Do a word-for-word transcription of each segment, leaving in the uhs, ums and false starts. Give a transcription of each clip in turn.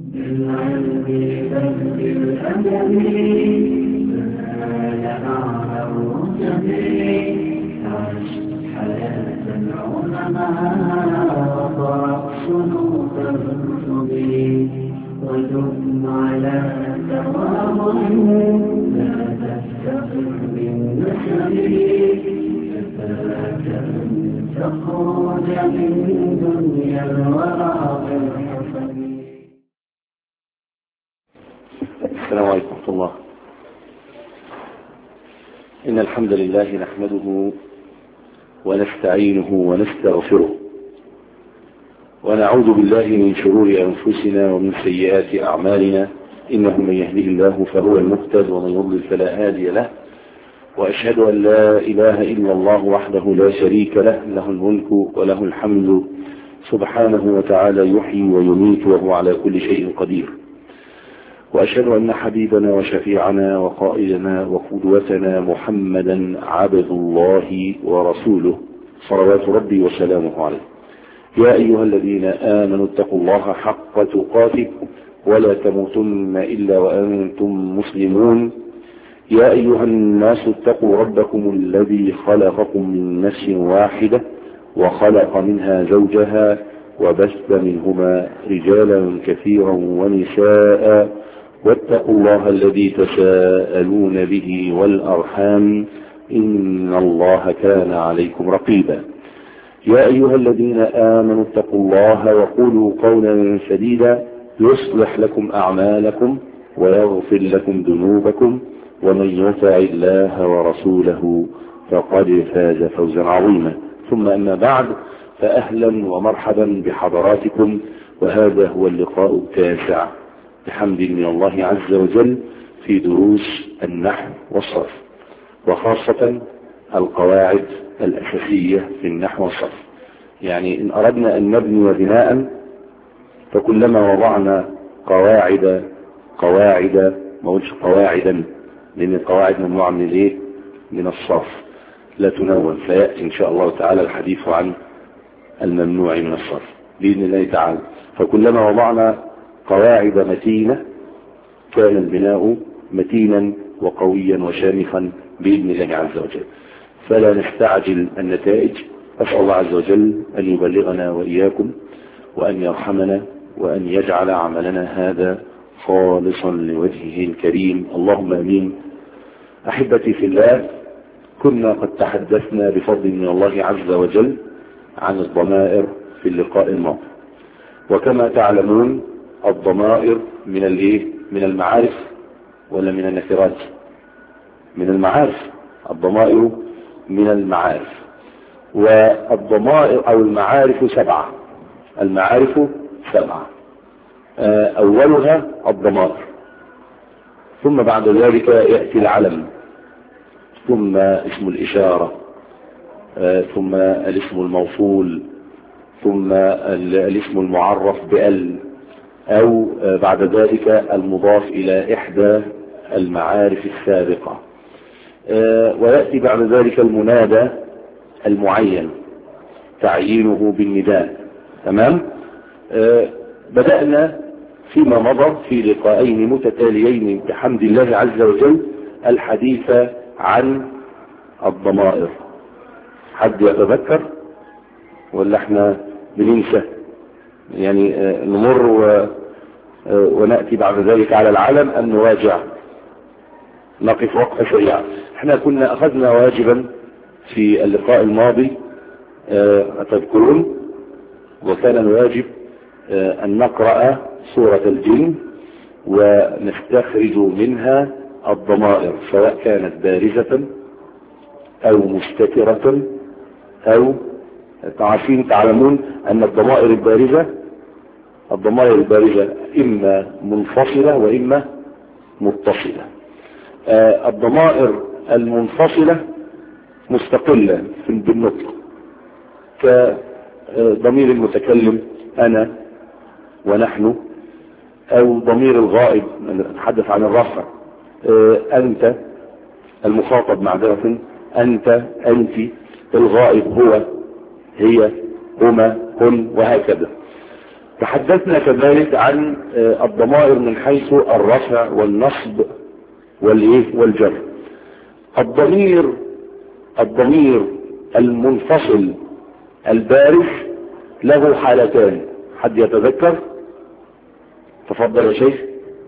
بالعلم بل بالأدب فنال أعلى الرتب عش حياة العلماء وقرأ صنوف الكتب ودم على تواضع لا تفتقر بالنسب كفاك أن تخرج من دنيا الورى بالحسب. السلام عليكم ورحمة الله. إن الحمد لله نحمده ونستعينه ونستغفره ونعوذ بالله من شرور أنفسنا ومن سيئات أعمالنا، إنه من يهده الله فهو المهتد ومن يضلل فلا هادي له، وأشهد أن لا إله إلا الله وحده لا شريك له، له الملك وله الحمد سبحانه وتعالى يحيي ويميت وهو على كل شيء قدير. وأشهد أن حبيبنا وشفيعنا وقائدنا وقدوتنا محمدا عبد الله ورسوله صلوات ربي وسلامه عليه. يا أيها الذين آمنوا اتقوا الله حق تقاته ولا تموتن إلا وأنتم مسلمون. يا أيها الناس اتقوا ربكم الذي خلقكم من نفس واحدة وخلق منها زوجها وبث منهما رجالا كثيرا ونساء، واتقوا الله الذي تساءلون به والأرحام إن الله كان عليكم رقيبا. يا أيها الذين آمنوا اتقوا الله وقولوا قولا سديدا يصلح لكم أعمالكم ويغفر لكم ذنوبكم، ومن يطع الله ورسوله فقد فاز فوزا عظيما. ثم أما بعد، فأهلا ومرحبا بحضراتكم، وهذا هو اللقاء التاسع بحمد من الله عز وجل في دروس النحو والصرف، وخاصة القواعد الأساسية في النحو والصرف. يعني إن أردنا أن نبني بناء فكلما وضعنا قواعد قواعد ما قلتش قواعدا، لأن القواعد ممنوعة من الإيه؟ من الصرف، لا تنون. فيأتي إن شاء الله تعالى الحديث عن الممنوع من الصرف بإذن الله تعالى. فكلما وضعنا قواعد متينة كان البناء متينا وقويا وشامخا بإذن الله عز وجل. فلا نستعجل النتائج. أسأل الله عز وجل أن يبلغنا وإياكم وأن يرحمنا وأن يجعل عملنا هذا خالصا لوجهه الكريم، اللهم آمين. أحبتي في الله، كنا قد تحدثنا بفضل من الله عز وجل عن الضمائر في اللقاء الماضي، وكما تعلمون الضمائر من الايه؟ من المعارف ولا من النكرات؟ من المعارف. الضمائر من المعارف، والضمائر او المعارف سبعة. المعارف سبعة، اولها الضمائر، ثم بعد ذلك يأتي العلم، ثم اسم الاشارة، ثم الاسم الموصول، ثم الاسم المعرف بال، او بعد ذلك المضاف الى احدى المعارف السابقة، ويأتي بعد ذلك المنادى المعين تعيينه بالنداء. تمام. بدأنا فيما مضى في لقاءين متتاليين بحمد الله عز وجل الحديث عن الضمائر. حد يتذكر ولا احنا بننسى؟ يعني نمر و... ونأتي بعد ذلك على العلم أن نراجع، نقف وقفة سريعة. احنا كنا أخذنا واجبا في اللقاء الماضي أتذكرون، وكان الواجب أن نقرأ سورة الجن ونستخرج منها الضمائر، سواء كانت بارزة أو مستترة أو تعرفين تعلمون أن الضمائر البارزة الضمائر البارزة إما منفصلة وإما متصلة. آه الضمائر المنفصلة مستقلة بالنطق، كضمير المتكلم أنا ونحن، أو ضمير الغائب نتحدث عن الرفع آه أنت، المخاطب معذرة أنت أنت، الغائب هو هي هما هن، وهكذا. تحدثنا كذلك عن الضمائر من حيث الرفع والنصب والايه والجر. الضمير الضمير المنفصل البارز له حالتان، حد يتذكر؟ تفضل يا شيخ.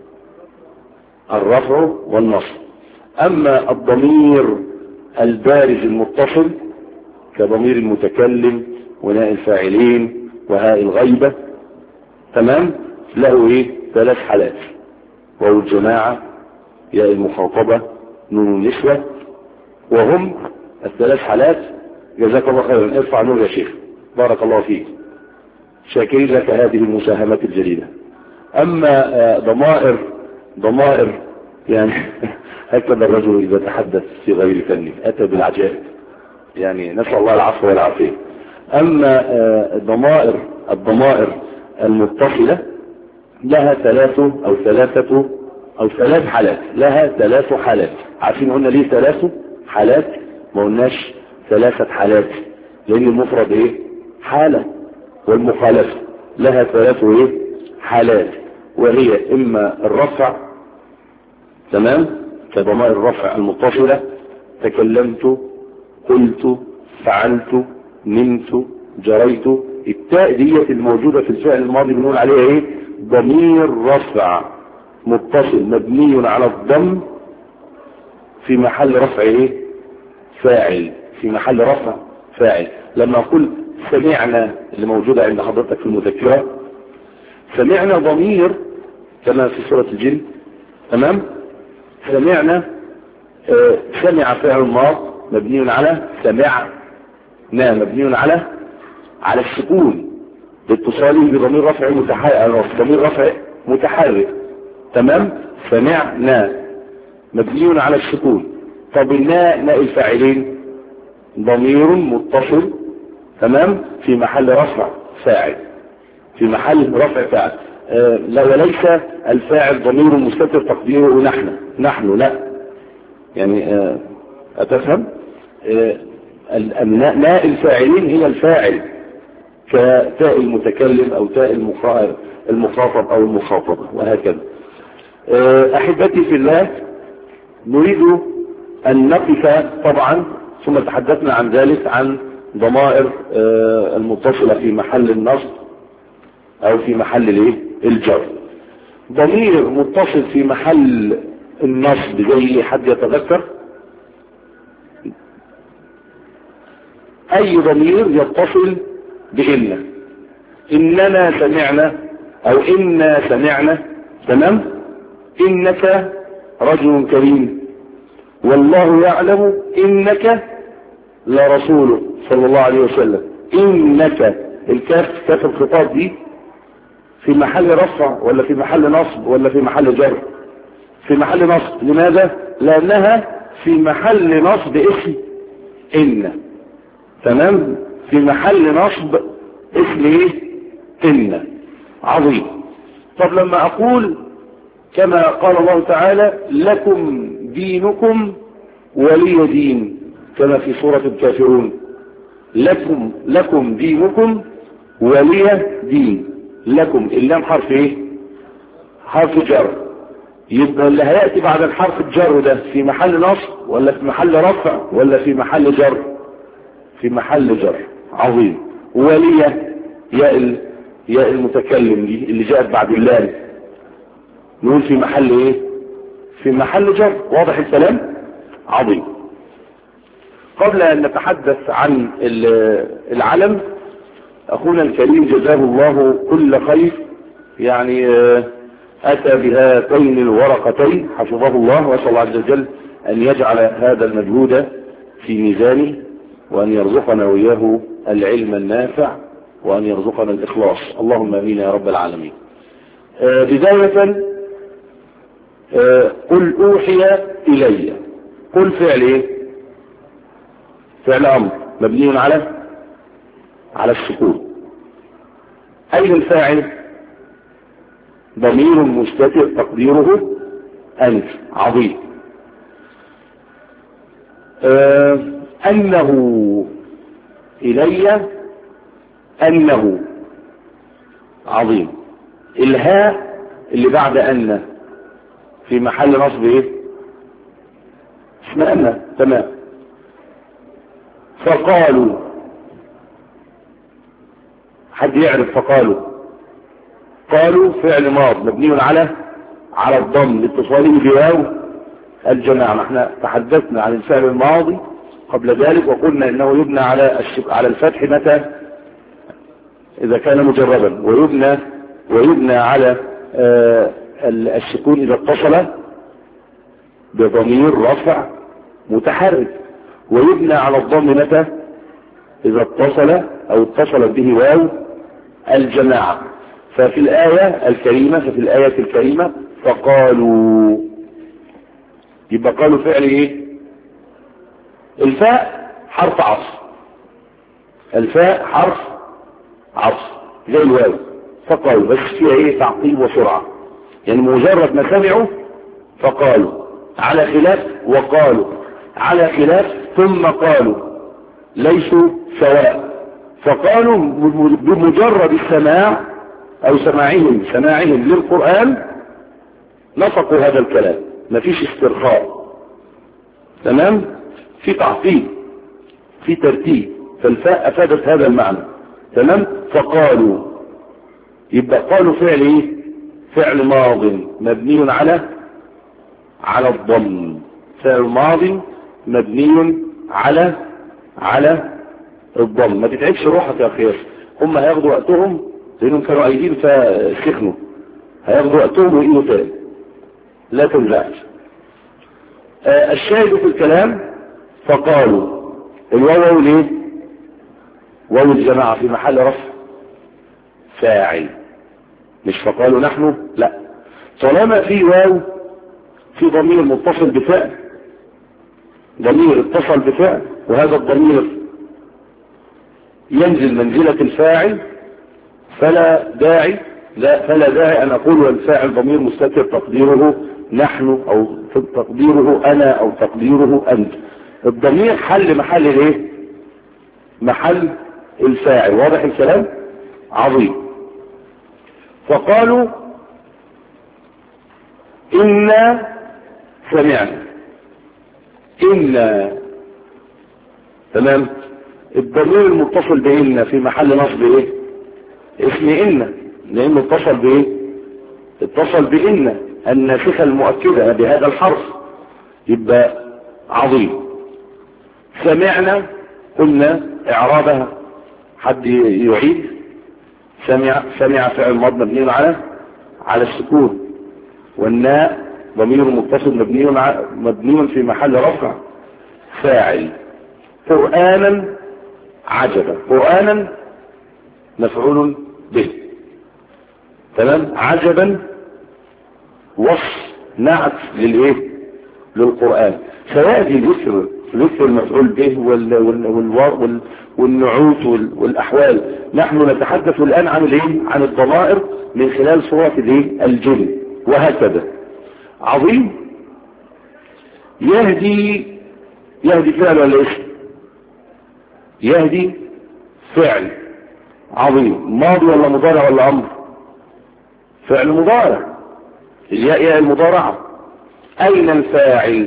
الرفع والنصب. اما الضمير البارز المتصل كضمير المتكلم وناء الفاعلين وهاء الغيبة، تمام، له ايه ثلاث حالات، وهو الجماعة، ياء المخاطبة، نون النسوة، وهم الثلاث حالات. جزاك الله خيرا، ارفع نور يا شيخ، بارك الله فيك، شاكرين لك هذه المساهمات الجليلة. اما ضمائر ضمائر يعني هكذا الرجل اذا تحدث في غير فنه اتى بالعجائب، يعني نسأل الله العفو والعافية. اما ضمائر الضمائر المتصلة لها ثلاث او ثلاثة او ثلاث حالات، لها ثلاث حالات. عارفين قلنا ليه ثلاث حالات؟ ما قلناش ثلاثة حالات، لان المفرد ايه حالة، والمخالفة لها ثلاث ايه حالات، وهي اما الرفع، تمام، كضمائر الرفع المتصلة، تكلمت، قلت، فعلت، نمت، جريت. التاء ديت الموجودة في الفعل الماضي بنقول عليها ايه ضمير رفع متصل مبني على الضم في محل رفع ايه فاعل، في محل رفع فاعل. لما اقول سمعنا اللي موجودة عند حضرتك في المذكرة، سمعنا ضمير كما في سورة الجن، تمام. سمعنا آه سمع فعل ماض مبني على سمع، نا مبني على على السكون لاتصاله بضمير رفع متحرك، ضمير رفع متحرك، تمام. سمعنا مبني على السكون. طب الناء ناء الفاعلين ضمير متصل، تمام، في محل رفع فاعل، في محل رفع فاعل. آه لا، وليس الفاعل ضمير مستتر تقديره نحن نحن لا، يعني آه أتفهم؟ آه ناء الفاعلين هي الفاعل كتاء المتكلم او تاء المخاطب او المخاطبة وهكذا. آه احبتي في الله، نريد ان نقف طبعا، ثم تحدثنا عن ذلك عن ضمائر آه المتصلة في محل النصب او في محل الايه الجر. ضمير متصل في محل النصب زي حد يتذكر؟ اي ضمير يتصل بإن، إننا سمعنا او إنا سمعنا، تمام. إنك رجل كريم، والله يعلم إنك لرسوله صلى الله عليه وسلم. إنك الكاف كاف الخطاب دي في محل رفع ولا في محل نصب ولا في محل جر؟ في محل نصب. لماذا؟ لأنها في محل نصب اسم إن، تمام، في محل نصب اسم ايه إن. عظيم. طب لما اقول كما قال الله تعالى لكم دينكم ولي دين، كما في سورة الكافرون، لكم لكم دينكم ولي دين. لكم اللام حرف ايه حرف جر، يبقى اللي هيأتي بعد الحرف الجر ده في محل نصب ولا في محل رفع ولا في محل جر؟ في محل جر. عظيم. ولي ياء ياء المتكلم دي اللي جاءت بعد اللام، نقول في محل ايه في محل جر. واضح الكلام؟ عظيم. قبل ان نتحدث عن العلم، اخونا الكريم جزاه الله كل خير، يعني اتى بهاتين الورقتين حفظه الله، واسال الله عز وجل ان يجعل هذا المجهود في ميزانه، وأن يرزقنا وإياه العلم النافع، وأن يرزقنا الإخلاص، اللهم آمين يا رب العالمين. آه بداية آه قل أوحي إلي، قل فعل إيه؟ فعل أمر مبني على على السكون. أين الفاعل؟ ضمير مستتر تقديره أنت. عظيم. آه أنه إلي، أنه عظيم. الهاء اللي بعد أن في محل نصب ايه؟ اسمها أن. تمام. فقالوا، حد يعرف فقالوا؟ قالوا فعل ماض مبني على على الضم لاتصاله بواو الجماعة. احنا تحدثنا عن الفعل الماضي قبل ذلك وقلنا انه يبنى على على الفتح متى؟ اذا كان مجردا، ويبنى ويبنى على آه السكون اذا اتصل بضمير رفع متحرك، ويبنى على الضم متى؟ اذا اتصل او اتصلت به واو الجماعة. ففي الآية الكريمة ففي الآية الكريمة فقالوا، يبقى قالوا فعل ايه؟ الفاء حرف عطف، الفاء حرف عطف زي الواو. فقالوا بس فيها ايه؟ تعقيب وسرعة، يعني مجرد ما سمعوا فقالوا، على خلاف وقالوا، على خلاف ثم قالوا، ليسوا سواء. فقالوا بمجرد السماع او سماعهم سماعهم للقرآن نطقوا هذا الكلام، مفيش استرخاء. تمام؟ في تعقيب، في ترتيب، فالفاء افادت هذا المعنى. تمام؟ فقالوا، يبقى قالوا فعل ايه؟ فعل ماض مبني على على الضم، فعل ماضي مبني على على الضم. ما تتعبش روحك يا اخي، هم هياخدوا وقتهم لانهم كانوا قايلين فسخنوا، هياخدوا وقتهم ويقولوا تاني، لا تنزعش. آه الشاهد في الكلام فقالوا، الواو ليه؟ واو الجماعة في محل رفع فاعل، مش فقالوا نحن، لا. طالما في واو في ضمير متصل بفعل، ضمير اتصل بفعل، وهذا الضمير ينزل منزلة الفاعل، فلا داعي لا فلا داعي ان اقول والفاعل ضمير مستتر تقديره نحن او تقديره انا او تقديره انت. الضمير حل محل ايه؟ محل الفاعل. واضح الكلام؟ عظيم. فقالوا إنا سمعنا، إنا. تمام؟ الضمير المتصل بإنا في محل نصب ايه؟ اسم إنا، لأنه اتصل بايه؟ اتصل بإنا الناسخة المؤكدة بهذا الحرف، يبقى عظيم. سمعنا قلنا اعرابها، حد يعيد؟ سمع سمع فعل ماض مبني على على السكون، والناء ضمير متصل مبني مبني في محل رفع فاعل. قرآنا عجبا، قرآنا مفعول به. تمام؟ عجبا وصف نعت للايه؟ للقرآن. سيأتي ذكر ذكر المفعول به وال وال وال والنعوت والاحوال. نحن نتحدث الان عن الايه؟ عن الضمائر من خلال سورة الايه؟ الجن، وهكذا. عظيم. يهدي، يهدي فعل ولا اسم؟ يهدي فعل. عظيم. ماضي ولا مضارع ولا امر؟ فعل مضارع، الياء ياء المضارعة. اين الفاعل؟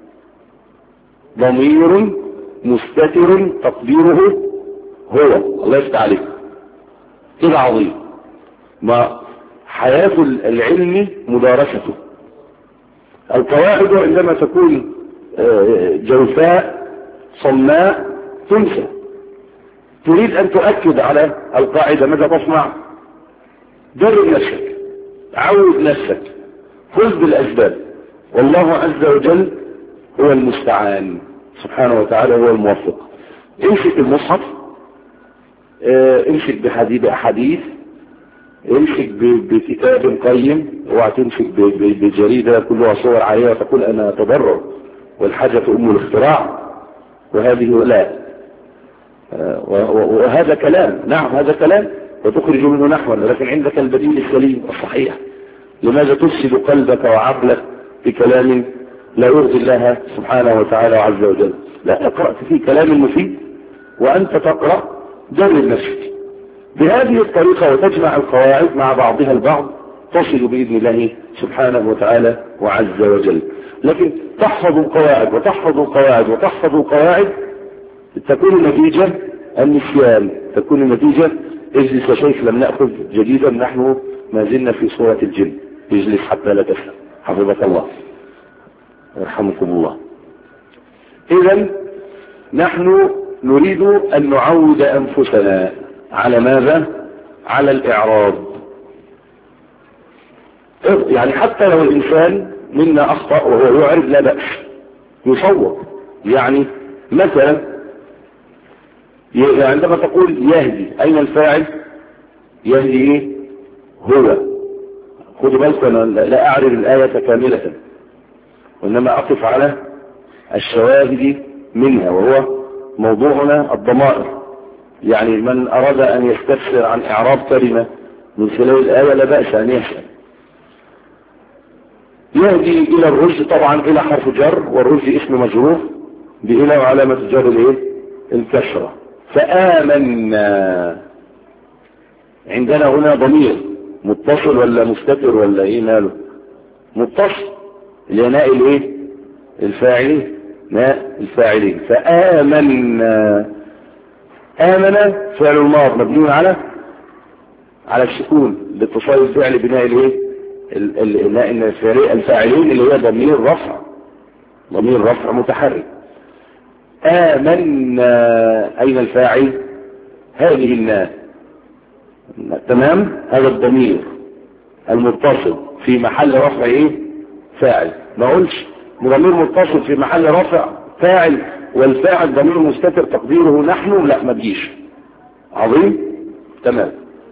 ضمير مستتر تقديره هو. الله يفتح عليك كده. عظيم. ما حياة العلم مدارسته. القواعد عندما تكون جوفاء صماء تنسى. تريد ان تؤكد على القاعدة، ماذا تصنع؟ درب نفسك، عود نفسك، خذ بالاسباب، والله عز وجل هو المستعان سبحانه وتعالى، هو الموفق. امسك المصحف، اه امسك بحديث احاديث، امسك بكتاب قيم، اوعى تمسك بجريدة كلها صور عالية وتقول انا اتضرر والحاجة ام الاختراع، وهذه لا. اه وهذا كلام، نعم هذا كلام وتخرج منه نحوا، لكن عندك البديل السليم الصحيح. لماذا تفسد قلبك وعقلك بكلام لا يرضي الله سبحانه وتعالى وعز وجل؟ لا، اقرأ في كلام مفيد وأنت تقرأ، جرب نفسك بهذه الطريقة وتجمع القواعد مع بعضها البعض تصل بإذن الله سبحانه وتعالى وعز وجل. لكن تحفظ القواعد وتحفظ القواعد وتحفظ القواعد تكون النتيجة النسيان، تكون النتيجة اجلس يا شيخ لم نأخذ جديدا، نحن ما زلنا في صورة الجن، اجلس حتى لا تفهم حفظك الله يرحمكم الله. إذن نحن نريد أن نعود أنفسنا على ماذا؟ على الإعراض. يعني حتى لو الإنسان منا أخطأ وهو يعرض لا بأس، يصور. يعني مثلا عندما تقول يهدي، أين الفاعل؟ يهدي إيه؟ هو. خذوا بالكم أنا لا أعرف الآية كاملة، وإنما أقف على الشواهد منها، وهو موضوعنا الضمائر. يعني من أراد أن يستفسر عن إعراب كلمة من خلال الآية لا بأس أن يسأل. يهدي إلى الرشد، طبعا إلى حرف جر، والرشد اسم مجرور بإلى وعلامة الجر الإيه؟ الكسرة. فآمنا، عندنا هنا ضمير متصل ولا مستتر ولا إيه ماله؟ متصل، اللي ناء الإيه؟ الفاعلين، ناء الفاعلين. فآمنا، آمن فعل الماض مبني على على السكون لاتصال الفعل بناء الايه الفاعلين اللي هي ضمير رفع، ضمير رفع متحرك. آمنا، أين الفاعل؟ هذه الناء، تمام. هذا الضمير المتصل في محل رفع ايه؟ فاعل. ما قلش ضمير متصل في محل رفع فاعل والفاعل ضمير مستتر تقديره نحن، لا ما تجيش. عظيم، تمام.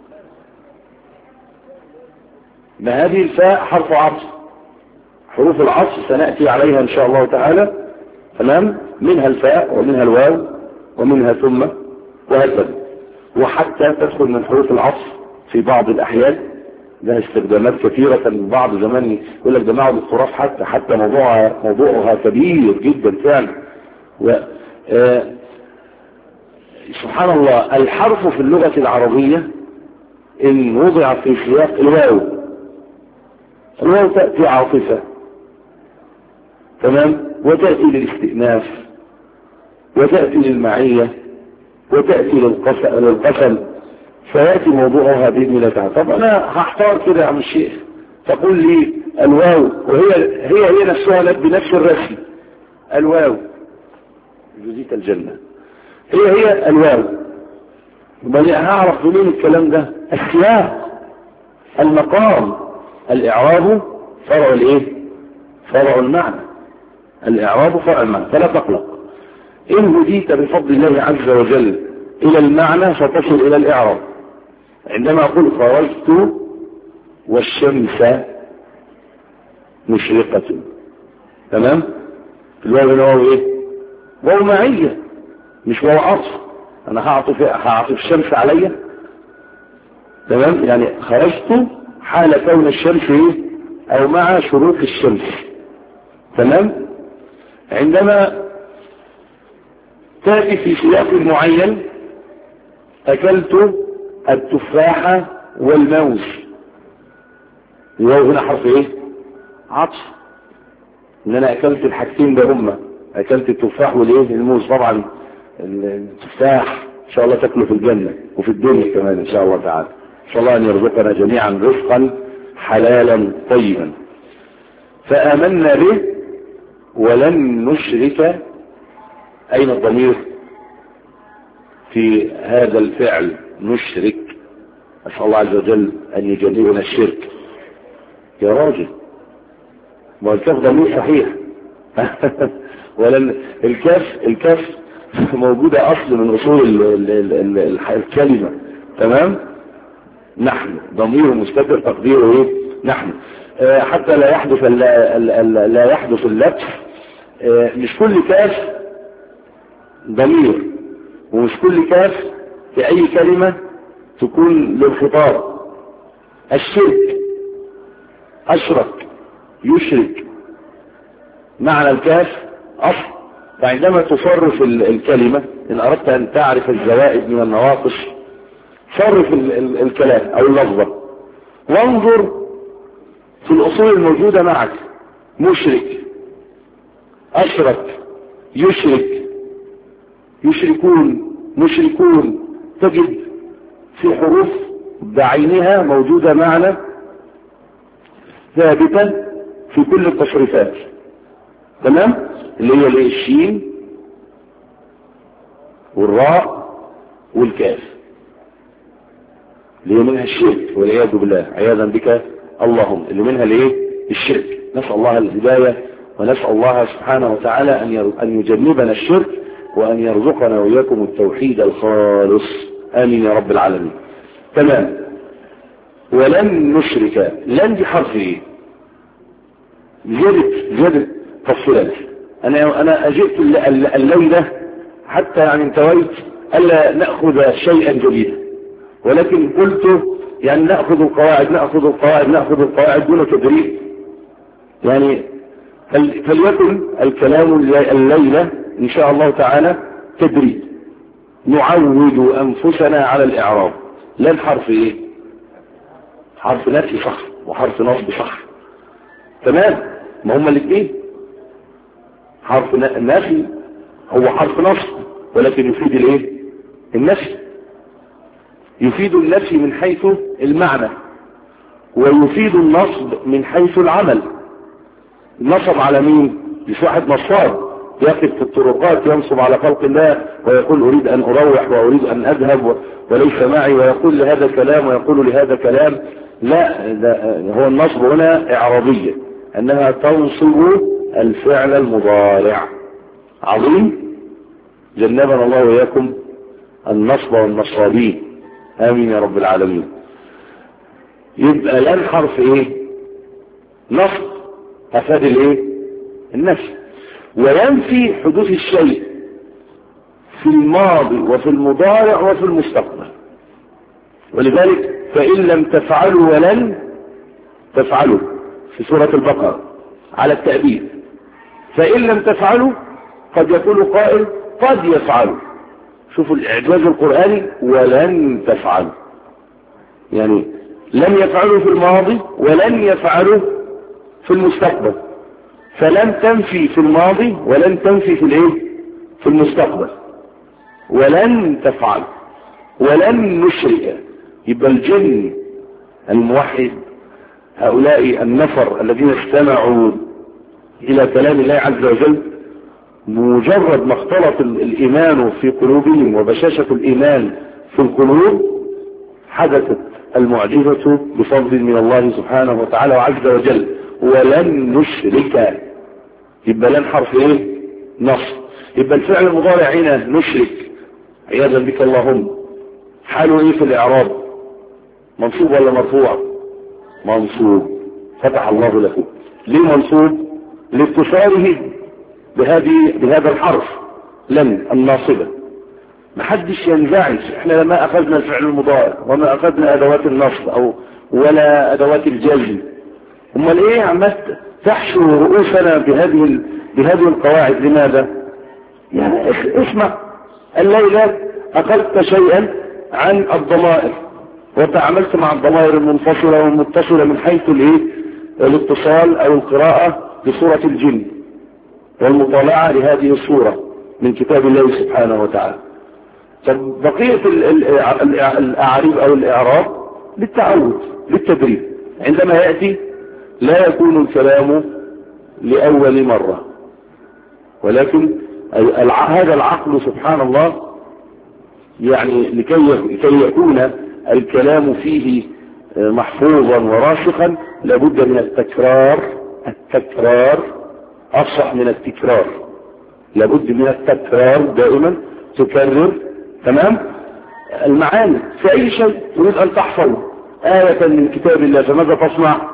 ما هذه الفاء حرف عطف، حروف العطف سنأتي عليها إن شاء الله تعالى، تمام. منها الفاء ومنها الواو ومنها ثم وهكذا، وحتى تدخل من حروف العطف في بعض الأحيان. لها استخدامات كثيرة. بعض زمان يقول لك جماعة الخراف حتى حتى موضوعها موضوعها كبير جدا فعلا. و آه سبحان الله، الحرف في اللغة العربية إن وضع في سياق الواو، الواو تأتي عاطفة، تمام، وتأتي للاستئناف، وتأتي للمعية، وتأتي للقسم، فيأتي موضوعها بإذن الله تعالى. طب أنا هحتار كده يا عم الشيخ، تقول لي الواو وهي هي هي نفسها بنفس الرسم، الواو جزيت الجنة، هي هي الواو. بل هعرف منين الكلام ده؟ السياق، المقام. الإعراب فرع الايه؟ فرع المعنى. الإعراب فرع المعنى، فلا تقلق. إن هديت بفضل الله عز وجل إلى المعنى فتصل إلى الإعراب. عندما أقول خرجت والشمس مشرقة، تمام، الواو هنا واو ايه؟ واو معية مش واو عطف. انا هعطف هعطف الشمس عليا، تمام. يعني خرجت حال كون الشمس ايه؟ او مع شروق الشمس، تمام. عندما تأتي في سياق معين، اكلت التفاحة والموز، الواو هنا حرف ايه؟ عطف. ان انا اكلت الحاجتين بهما، اكلت التفاح والايه؟ الموز. طبعا التفاح ان شاء الله تاكله في الجنة وفي الدنيا كمان ان شاء الله تعالى. ان شاء الله ان يرزقنا جميعا رزقا حلالا طيبا. فآمنا به ولن نشرك. اين الضمير في هذا الفعل؟ نشرك. أسأل الله عز وجل أن يجنبنا الشرك. يا راجل، ما الكاف ضمير صحيح. ولن الكاف الكاف موجودة أصل من أصول ال ال ال ال الكلمة، تمام. نحن ضمير مستتر تقديره ايه؟ نحن. آه حتى لا يحدث لا, لا, لا يحدث اللبس. آه مش كل كاف ضمير، ومش كل كاف في أي كلمة تكون للخطاب. الشرك، أشرك، يشرك، معنى الكاف أصل. فعندما تصرف الكلمة إن أردت أن تعرف الزوائد من النواقص صرف ال ال الكلام او اللفظة وانظر في الاصول الموجودة معك. مشرك، اشرك، يشرك، يشركون، مشركون، تجد في حروف بعينها موجودة معنى ثابتة في كل التصريفات. تمام؟ اللي هي الايه؟ الشين والراء والكاف، اللي هي منها الشرك والعياذ بالله، عياذا بك اللهم، اللي منها الايه؟ الشرك. نسأل الله الهداية ونسأل الله سبحانه وتعالى ان يجنبنا الشرك وان يرزقنا وإياكم التوحيد الخالص، آمين يا رب العالمين. تمام. ولن نشرك، لن دي حرف ايه؟ زيادة زيادة تفصيلات. انا انا اجئت الليلة حتى يعني انتويت الا نأخذ شيئا جديدا، ولكن قلت يعني نأخذ القواعد نأخذ القواعد نأخذ القواعد دون تدريب. يعني فليكن الكلام الليلة ان شاء الله تعالى تدريب، نعود انفسنا على الاعراب. لن حرف ايه؟ حرف نفي صح وحرف نصب صح. تمام؟ ما هما الاثنين. حرف نفي هو حرف نصب ولكن يفيد الايه؟ النفي. يفيد النفي من حيث المعنى ويفيد النصب من حيث العمل. نصب على مين؟ مش واحد نصاب يقف في الطرقات ينصب على خلق الله ويقول اريد ان اروح واريد ان اذهب وليس معي، ويقول لهذا كلام ويقول لهذا كلام. لا، هو النصب هنا اعرابية، انها تنصب الفعل المضارع. عظيم. جنبنا الله وإياكم النصب والنصابين، آمين يا رب العالمين. يبقى لن حرف ايه؟ نصب افاد الايه؟ النفي. وينفي حدوث الشيء في الماضي وفي المضارع وفي المستقبل. ولذلك فإن لم تفعلوا ولن تفعلوا في سورة البقرة على التأبيد. فإن لم تفعلوا قد يقول قائل قد يفعلوا. شوفوا الإعجاز القرآني، ولن تفعلوا، يعني لم يفعلوا في الماضي ولن يفعلوا في المستقبل. فلن تنفي في الماضي ولن تنفي في الايه؟ في المستقبل. ولن تفعل ولن نشرك. يبقى الجن الموحد هؤلاء النفر الذين استمعوا الى كلام الله عز وجل، مجرد ما اختلط الايمان في قلوبهم وبشاشة الايمان في القلوب حدثت المعجزة بفضل من الله سبحانه وتعالى وعز وجل. ولن نشرك. يبقى لن حرف ايه؟ نصب. يبقى الفعل المضارع هنا نشرك عياذا بك اللهم، حاله ايه في الاعراب؟ منصوب ولا مرفوع؟ منصوب. فتح الله له. ليه منصوب؟ لاتصاله بهذه بهذا الحرف لن الناصبة. محدش ينزعج. احنا لما اخذنا الفعل المضارع وما اخذنا ادوات النصب او ولا ادوات الجزم، امال ايه عمال تحشو رؤوسنا بهذه بهذه القواعد؟ لماذا؟ يعني اسمع، الليلة اخذت شيئا عن الضمائر وتعاملت مع الضمائر المنفصلة والمتصلة من حيث الايه؟ الاتصال او القراءة بسورة الجن والمطالعة لهذه السورة من كتاب الله سبحانه وتعالى. طب بقية الاعاريب او الاعراب للتعود للتدريب. عندما يأتي لا يكون الكلام لأول مرة، ولكن هذا العقل سبحان الله يعني لكي يكون الكلام فيه محفوظا وراسخا لابد من التكرار. التكرار أفصح من التكرار. لابد من التكرار دائما، تكرر. تمام؟ المعاني في أي شيء تريد أن تحفظ آية من كتاب الله فماذا تصنع؟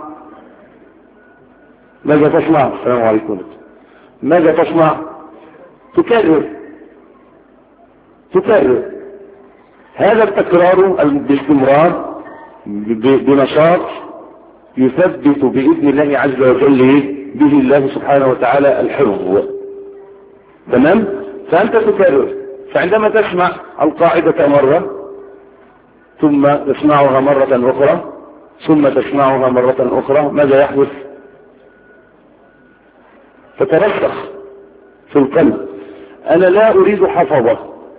ماذا تصنع؟ السلام عليكم. ماذا تصنع؟ تكرر تكرر. هذا التكرار باستمرار بنشاط يثبت بإذن الله عز وجل به الله سبحانه وتعالى الحفظ. تمام؟ فأنت تكرر. فعندما تسمع القاعدة مرة ثم تسمعها مرة أخرى ثم تسمعها مرة أخرى، ماذا يحدث؟ تترسخ في القلب. أنا لا أريد حفظة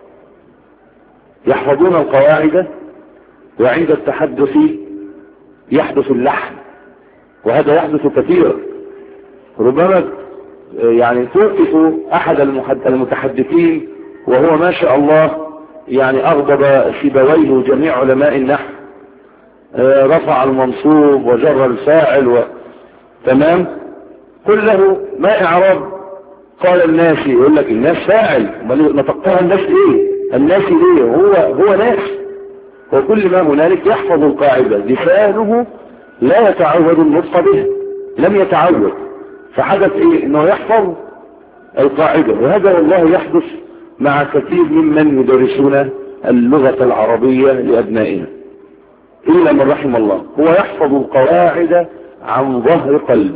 يحفظون القواعد وعند التحدث يحدث اللحن، وهذا يحدث كثيرا. ربما يعني توقف أحد المتحدثين وهو ما شاء الله يعني أغضب سيبويه جميع علماء النحو، رفع المنصوب وجر الفاعل و... تمام، قل له ما إعراب قال الناس، يقول لك الناس فاعل، نطقها الناس ايه؟ الناس ايه؟ هو هو ناس. وكل ما هنالك يحفظ القاعدة، لسانه لا يتعود النطق به، لم يتعود، فحدث ايه؟ انه يحفظ القاعدة. وهذا والله يحدث مع كثير ممن يدرسون اللغة العربية لأبنائنا إلا من رحم الله، هو يحفظ القواعد عن ظهر قلب،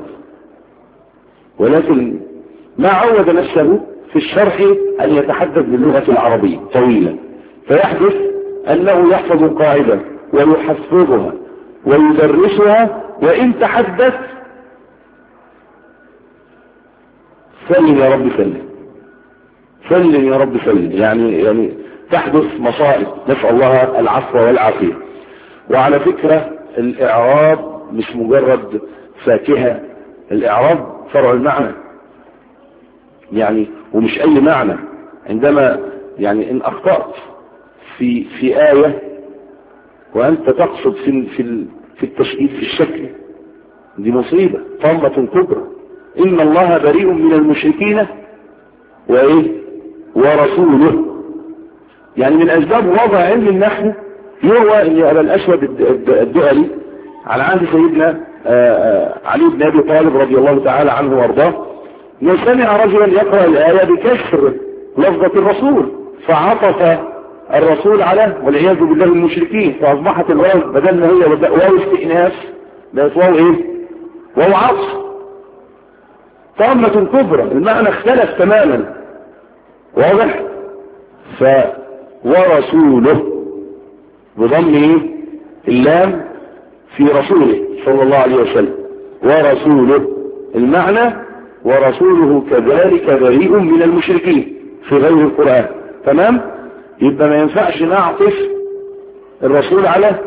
ولكن ما عود نفسه في الشرح أن يتحدث باللغة العربية طويلا، فيحدث أنه يحفظ القاعدة ويحفظها ويدرسها، وإن تحدث سلم يا رب سلم، سلم يا رب سلم، يعني يعني تحدث مصائب، نسأل الله العفو والعافية. وعلى فكرة الإعراب مش مجرد فاكهة، الإعراب فرع المعنى يعني، ومش أي معنى. عندما يعني إن أخطأت في في آية وأنت تقصد في في في التشكيل في الشكل، دي مصيبة طامة كبرى. إن الله بريء من المشركين وإيه ورسوله. يعني من أسباب وضع علم النحو يروى أن أبا الأسود الدؤلي على عهد سيدنا علي بن أبي طالب رضي الله تعالى عنه وارضاه، انه سمع رجلا يقرأ الآية بكسر لفظة الرسول، فعطف الرسول على والعياذ بالله المشركين، فأصبحت الواو بدل ما هي واو استئناف بقت واو ايه؟ واو عطف. طامة كبرى، المعنى اختلف تماما، واضح؟ ف ورسوله بضم ايه؟ اللام في رسوله صلى الله عليه وسلم، ورسوله المعنى ورسوله كذلك بريء من المشركين في غير القرآن. تمام؟ يبقى ما ينفعش نعطف الرسول على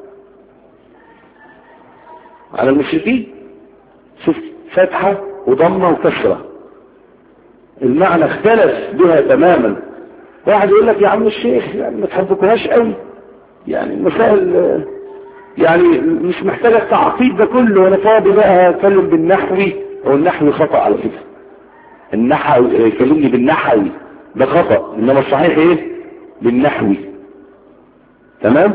على المشركين. شوف فتحة وضمة وكسرة، المعنى اختلف بها تماما. واحد يقول لك يا عم الشيخ يعني ما تحبكوهاش قوي، يعني المسائل يعني مش محتاجة التعقيد ده كله، وانا فاضي بقى اتكلم بالنحوي. او النحوي خطأ على فكرة، النحوي يكلمني بالنحوي ده خطأ، انما الصحيح ايه؟ بالنحوي. تمام؟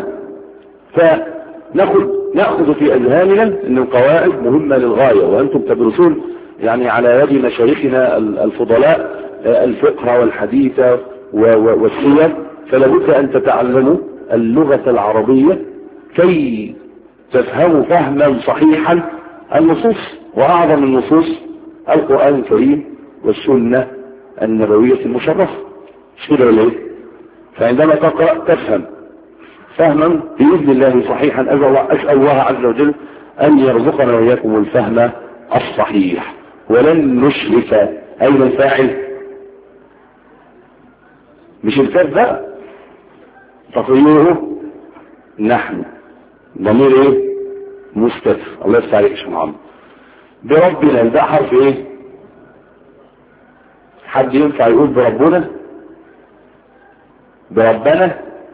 فناخذ ناخذ في اذهاننا ان القواعد مهمة للغاية، وانتم تدرسون يعني على يد مشايخنا الفضلاء الفقه والحديث والسير، فلا بد ان تتعلموا اللغة العربية كي تفهموا فهما صحيحا النصوص، واعظم النصوص القرآن الكريم والسنة النبوية المشرفة. مش كده ولا ايه؟ فعندما تقرأ تفهم فهما بإذن الله صحيحا. أسأل الله عز وجل أن يرزقنا وإياكم الفهم الصحيح. ولن نشرك أين الفاعل؟ مش الكاف بقى، تقريره نحن، ضمير ايه؟ مستتر. الله يفتح عليك يا شيخ محمد. بربنا ده حرف ايه؟ حد ينفع يقول بربنا؟ بربنا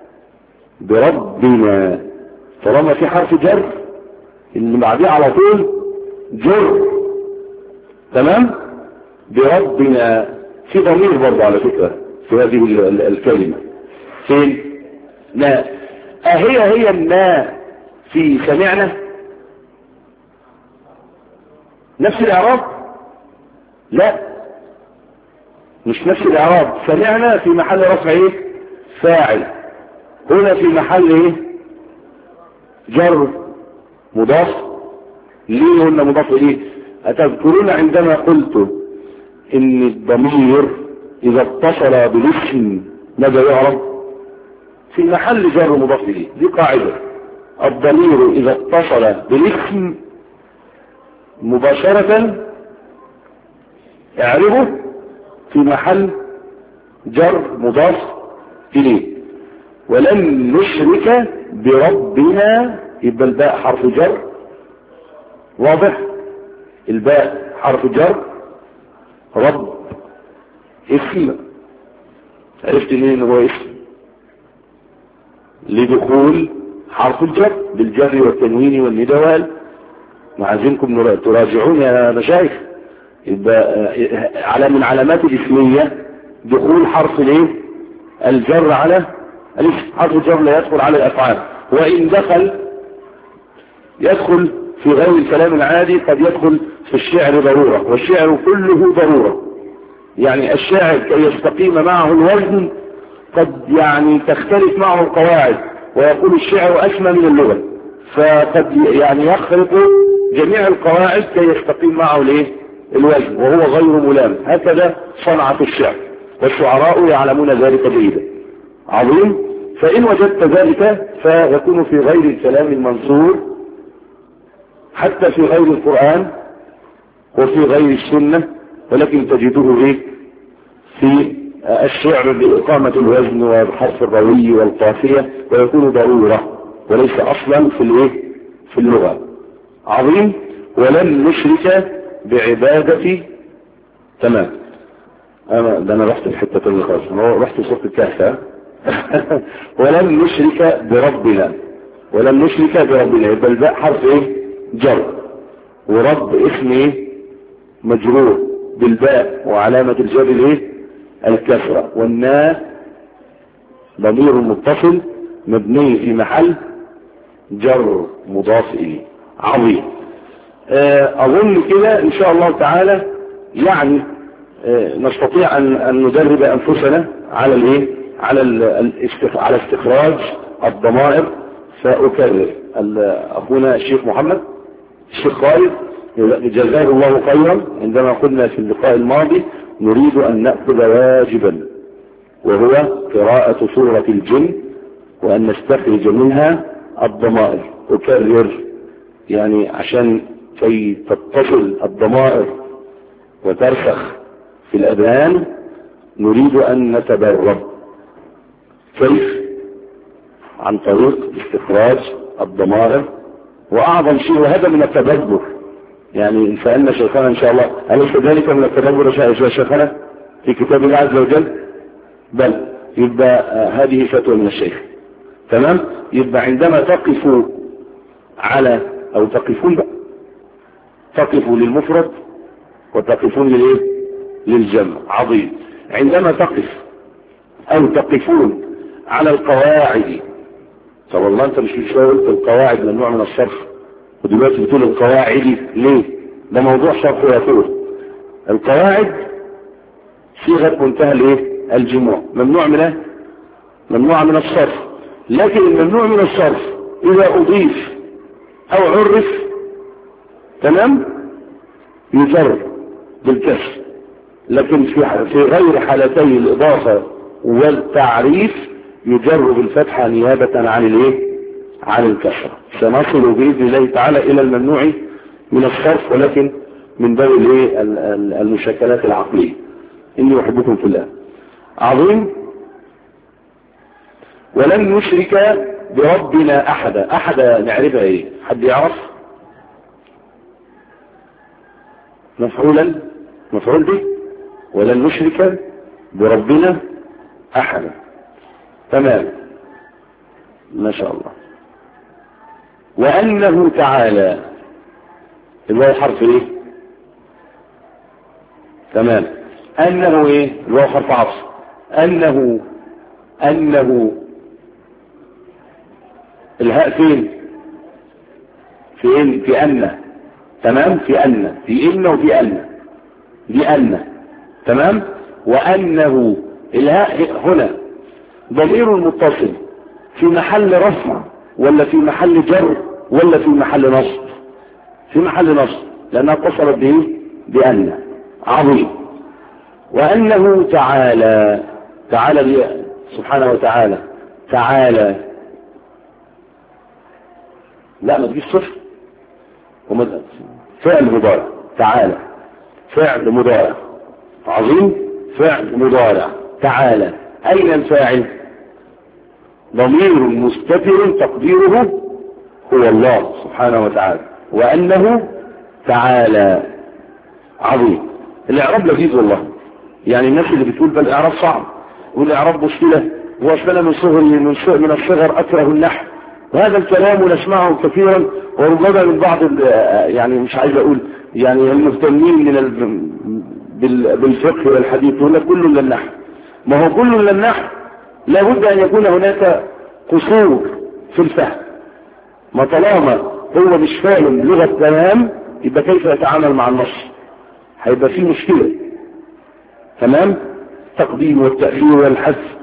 بربنا طالما في حرف جر اللي بعديه على طول جر. تمام؟ بربنا في ضمير برضه على فكرة في هذه الكلمة. فين؟ لا اهي هي النا في سمعنا نفس الاعراب؟ لا مش نفس الاعراب. سمعنا في محل رفع ايه؟ فاعل. هنا في محل ايه؟ جر مضاف. ليه قلنا مضاف اليه؟ اتذكرون عندما قلت ان الضمير اذا اتصل بالاسم ماذا يعرب؟ في محل جر مضاف إليه. دي قاعدة. الضمير إذا اتصل بالاسم مباشرة اعربه في محل جر مضاف إليه. ولن نشرك بربنا، يبقى الباء حرف جر، واضح؟ الباء حرف جر، رب اسم، عرفت مين هو اسم؟ لدخول حرف الجر بالجر والتنوين والندوال. معاذنكم تراجعون يا مشايخ. يبقى على من علامات الاسمية دخول حرف الايه؟ الجر على الاسم. حرف الجر لا يدخل على الافعال، وان دخل يدخل في غير الكلام العادي، قد يدخل في الشعر ضرورة، والشعر كله ضرورة. يعني الشاعر كي يستقيم معه الوزن قد يعني تختلف معه القواعد، ويقول الشعر أسمى من اللغة، فقد يعني يخرق جميع القواعد كي يستقيم معه الايه؟ الوزن، وهو غير ملام. هكذا صنعة الشعر، والشعراء يعلمون ذلك جيدا. عظيم. فإن وجدت ذلك فيكون في غير الكلام المنصور، حتى في غير القرآن وفي غير السنة، ولكن تجده ايه؟ في الشعر بإقامة الوزن وبحرف الروي والقافية، ويكون ضرورة وليس أصلا في الايه؟ في اللغة. عظيم. ولن نشرك بعبادة. تمام. أنا ده أنا رحت الحتة تانية خالص، أنا رحت صوت الكهف. ولن نشرك بربنا، ولن نشرك بربنا، يبقى الباء حرف ايه؟ جر، ورب اسم ايه؟ مجرور بالباء، وعلامة الجر الايه؟ الكسرة، والناء ضمير متصل مبني في محل جر مضاف اليه. عظيم. اظن كده ان شاء الله تعالى يعني نستطيع ان ان ندرب انفسنا على الايه؟ على على استخراج الضمائر. فاكرر اخونا الشيخ محمد الشيخ خالد جزاه الله خيرا، عندما قلنا في اللقاء الماضي نريد ان نأخذ واجبا، وهو قراءة سورة الجن، وان نستخرج منها الضمائر. اكرر يعني عشان كي تتصل الضمائر وترسخ في الأذهان، نريد أن نتدرب كيف؟ عن طريق استخراج الضمائر. وأعظم شيء، وهذا من التدبر، يعني إن سألنا شيخنا إن شاء الله أليس ذلك من التدبر يا شيخنا في كتاب الله عز وجل؟ بل يبقى هذه فتوى من الشيخ. تمام. يبقى عندما تقفوا على أو تقفون بقى. تقفوا للمفرد وتقفون للايه؟ للجمع. عظيم. عندما تقف او تقفون على القواعد، طب والله انت مش مش قلت القواعد ممنوع من الصرف، ودلوقتي بتقول القواعد ليه؟ ده موضوع شرح ويطول. القواعد صيغه منتهى الايه؟ الجموع، ممنوع منها ممنوع من الصرف. لكن الممنوع من الصرف اذا اضيف او عرف، تمام، يجر بالكسر. لكن في في غير حالتي الإضافة والتعريف يجر بالفتحة نيابة عن الايه؟ عن الكسرة. سنصل بإذن الله تعالى إلى الممنوع من الصرف، ولكن من باب الايه؟ المشاكلات العقلية. إني أحبكم في الله. عظيم. ولن نشرك بربنا أحدا. أحدا نعرفها ايه؟ حد يعرف؟ مفعولا مفعول به. ولن نشرك بربنا احدا. تمام. ما شاء الله. وانه تعالى، الواو حرف ايه؟ تمام. انه ايه؟ الواو حرف عطف. انه انه الهاء فين؟ فين؟ في ان. تمام. في ان، في ان وفي ان، دي ان. تمام. وانه الهاء هنا ضمير متصل في محل رفع ولا في محل جر ولا في محل نصب؟ في محل نصب، لانها اتصلت به بان. عظيم. وانه تعالى، تعالى سبحانه وتعالى تعالى. لا ما تجيش صفر، فعل مضارع. تعالى فعل مضارع. عظيم فعل مضارع. تعالى أين الفاعل؟ ضمير مستتر تقديره هو الله سبحانه وتعالى، وأنه تعالى. عظيم. الإعراب لذيذ والله، يعني الناس اللي بتقول بل الإعراب صعب والإعراب مشكلة وأشبه من صغر من الصغر أكره النحو، وهذا الكلام نسمعه كثيرا، وربما من بعض يعني مش عايز أقول يعني المهتمين من بالفقه والحديث يقول لك كل للنحو. ما هو كل للنحو لابد أن يكون هناك قصور في الفهم، ما طالما هو مش فاهم لغة تمام يبقى كيف يتعامل مع النص؟ هيبقى فيه مشكلة. تمام؟ التقديم والتأخير والحذف،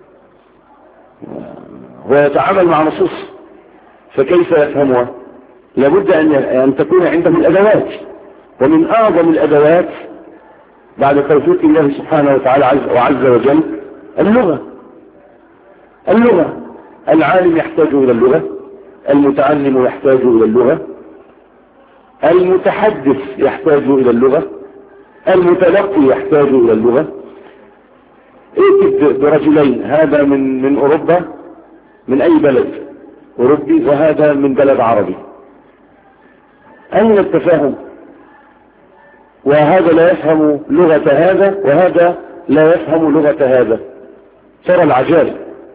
ويتعامل مع نصوص فكيف يفهمها؟ لابد أن تكون عنده الأدوات، ومن أعظم الأدوات بعد توفيق الله سبحانه وتعالى وعز وجل اللغة. اللغة العالم يحتاج إلى اللغة، المتعلم يحتاج إلى اللغة، المتحدث يحتاج إلى اللغة، المتلقي يحتاج إلى اللغة. اكتب برجلين، هذا من من أوروبا من أي بلد أوروبي وهذا من بلد عربي، أين التفاهم؟ وهذا لا يفهم لغة هذا وهذا لا يفهم لغة هذا. ترى العجائب،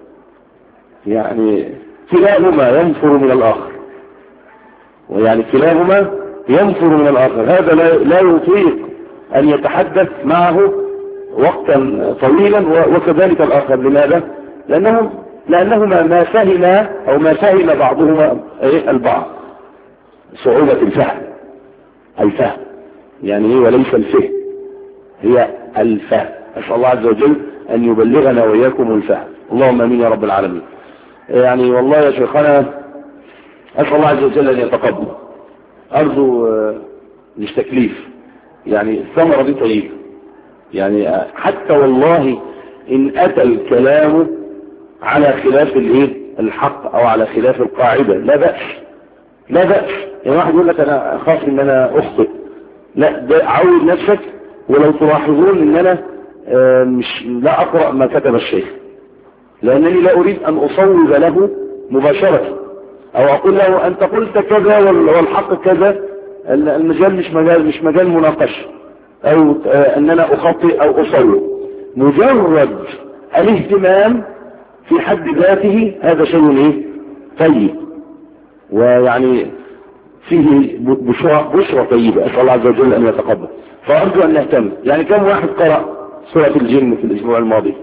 يعني كلاهما ينفر من الآخر، ويعني كلاهما ينفر من الآخر. هذا لا, لا يطيق أن يتحدث معه وقتا طويلا وكذلك الآخر. لماذا؟ لأنهم لأنهما ما فهم أو ما فهم بعضهما البعض. صعوبة الفهم، الفهم يعني ايه وليس الفهم، هي الفهم. أسأل الله عز وجل أن يبلغنا وإياكم الفهم، اللهم امين يا رب العالمين. يعني والله يا شيخنا أسأل الله عز وجل أن يتقبل. أرجو مش تكليف، يعني الثمرة دي طيبة، يعني حتى والله إن أتى الكلام على خلاف الايه الحق أو على خلاف القاعدة لا بأس، لا بأس. يعني واحد يقول لك أنا أخاف إن أنا أخطئ، لا ده عود نفسك. ولو تلاحظون إن أنا مش لا أقرأ ما كتب الشيخ، لأنني لا أريد أن أصوب له مباشرة أو أقول له أنت قلت كذا والحق كذا. المجال مش مجال مش مجال مناقشة أو أن أنا أخطئ أو أصوب. مجرد الاهتمام في حد ذاته هذا شيء إيه طيب، ويعني فيه بشرى بشرى طيبة. أسأل الله عز وجل أن يتقبل. فأرجو أن نهتم. يعني كم واحد قرأ سورة الجن في الأسبوع الماضي؟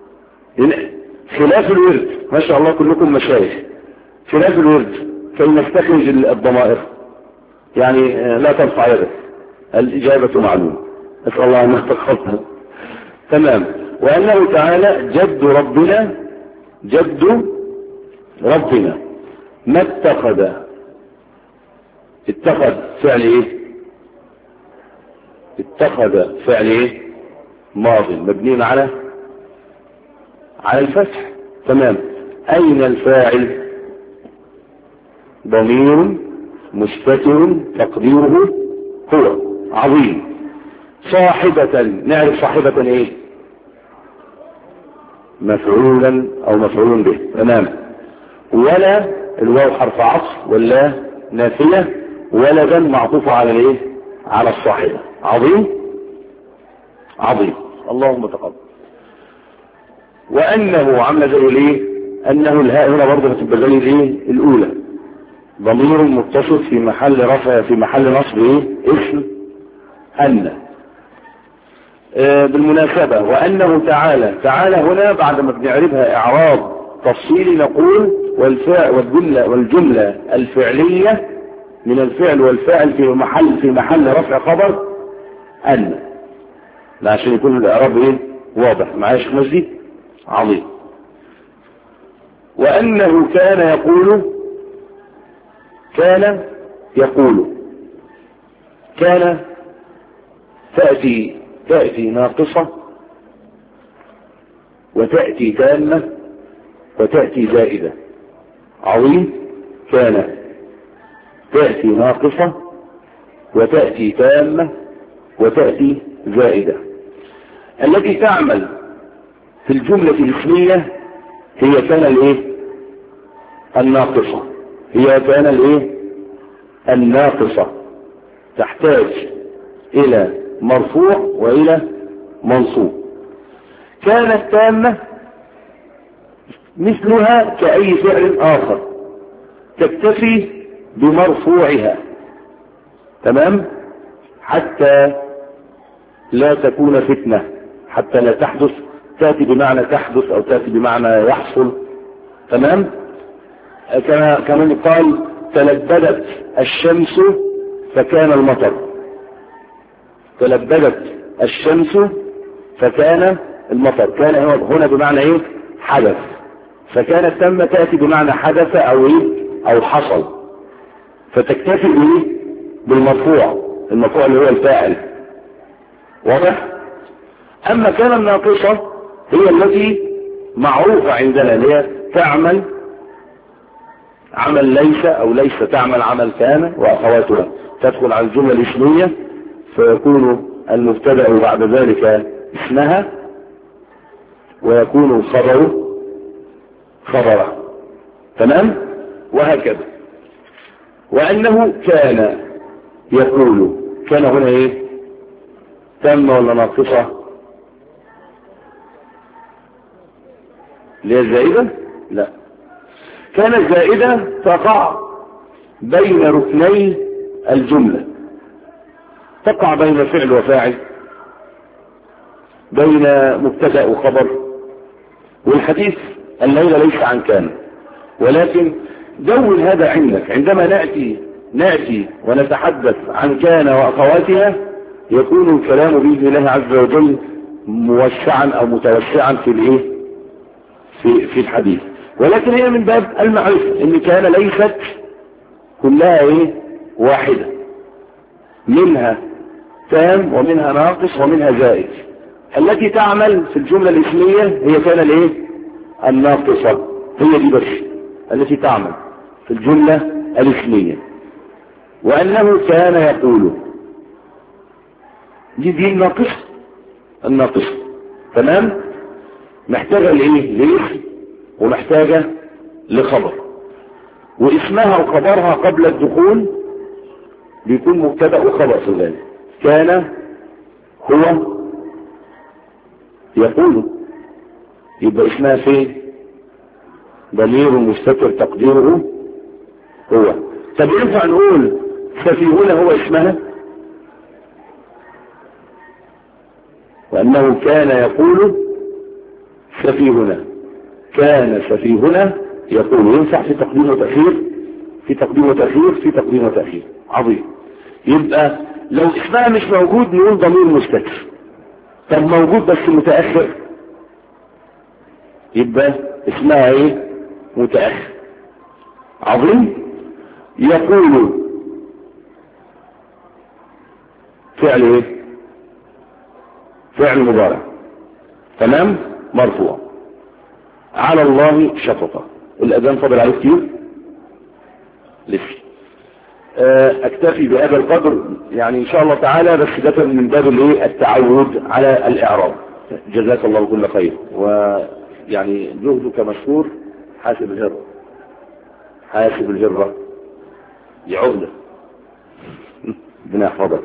خلاف الورد، ما شاء الله كلكم مشايخ. خلاف الورد كي نستخرج الضمائر، يعني لا ترفع يدك، الإجابة معلومة. أسأل الله أن يتقبل. تمام. وأنه تعالى جد ربنا، جد ربنا ما اتخذ. اتخذ فعل ايه؟ اتخذ فعل ايه؟ ماضي مبني على على الفتح. تمام. اين الفاعل؟ ضمير مستتر تقديره هو. عظيم. صاحبة، نعرف صاحبة ايه؟ مفعولا او مفعول به. تمام. ولا الواو حرف عطف ولا نافية، ولدا معطوف على ايه؟ على الصاحبة. عظيم عظيم. اللهم تقبل. وانه عامله زي الايه؟ انه الهاء هنا برضه هتبقى زي الايه؟ الاولى، ضمير متصل في محل رفع في محل نصب ايه؟ اسم ان. آه بالمناسبة وانه تعالى، تعالى هنا بعد ما بنعرفها اعراب تفصيلي نقول والفاء والجملة والجملة الفعلية من الفعل والفاعل في محل في محل رفع خبر ان، عشان يكون الاعراب ايه؟ واضح. معايا شيخ مجدي؟ عظيم. وانه كان يقول، كان يقول، كان تأتي تأتي ناقصة وتأتي تامة وتأتي زائدة. عظيم. كان تأتي ناقصة وتأتي تامة وتأتي زائدة. التي تعمل في الجملة الاسمية هي كان الايه؟ الناقصة. هي كان الايه؟ الناقصة. تحتاج الى مرفوع والى منصوب. كانت تامة مثلها كأي فعل آخر، تكتفي بمرفوعها. تمام؟ حتى لا تكون فتنة، حتى لا تحدث، تأتي بمعنى تحدث أو تأتي بمعنى يحصل. تمام؟ كما كمان قال تلبدت الشمس فكان المطر. تلبدت الشمس فكان المطر. كان هنا بمعنى ايه؟ حدث. فكانت تم تأتي بمعنى حدث او ايه؟ او حصل. فتكتفي بايه؟ بالمرفوع. المرفوع اللي هو الفاعل. واضح؟ اما كان الناقصة هي التي معروفة عندنا، اللي هي تعمل عمل ليس او ليس تعمل عمل كان واخواتها. تدخل على الجملة الاسمية فيكون المبتدأ بعد ذلك اسمها ويكون الخبر خبره. تمام؟ وهكذا. وأنه كان يقول. كان هنا ايه؟ تم ولا ناقصة؟ ليه زائدة؟ لا. كان زائدة تقع بين ركني الجملة. تقع بين فعل وفاعل، بين مبتدأ وخبر. والحديث الليلة ليس عن كان، ولكن دون هذا عندك. عندما نأتي نأتي ونتحدث عن كان وأخواتها يكون الكلام بإذن الله عز وجل موسعا أو متوسعا في الايه؟ في في الحديث. ولكن هي من باب المعرفة ان كان ليست كلها ايه؟ واحدة، منها تام ومنها ناقص ومنها زائد. التي تعمل في الجملة الاسمية هي كان الايه؟ الناقصة. هي دي بس التي تعمل في الجملة الاسمية. وأنه كان يقول. دي دي الناقصة. الناقصة. تمام؟ محتاجة لإيه؟ لاسم ومحتاجة لخبر. واسمها وخبرها قبل الدخول بيكون مبتدأ وخبر في ذلك. كان هو يقول، يبقى اسمها فين؟ ضمير مستتر تقديره هو. طب ينفع نقول سفيهنا هو اسمها؟ وأنه كان يقول سفيهنا. كان سفيهنا يقول. ينفع في تقديم وتأخير، في تقديم وتأخير، في تقديم وتأخير. عظيم. يبقى لو اسمها مش موجود نقول ضمير مستتر. طب موجود بس متأخر يبقى اسمها ايه؟ متأخر. عظيم. يقول فعل ايه؟ فعل مضارع. تمام؟ مرفوع. على الله شفقة. الأذان فضل عليه كتير لسه. اكتفي بهذا القدر يعني ان شاء الله تعالى، بس ده من باب الايه؟ التعود على الاعراب. جزاك الله كل خير. ويعني جهدك مشكور. حاسب الهرة، حاسب الهرة دي عهدة ربنا يحفظك.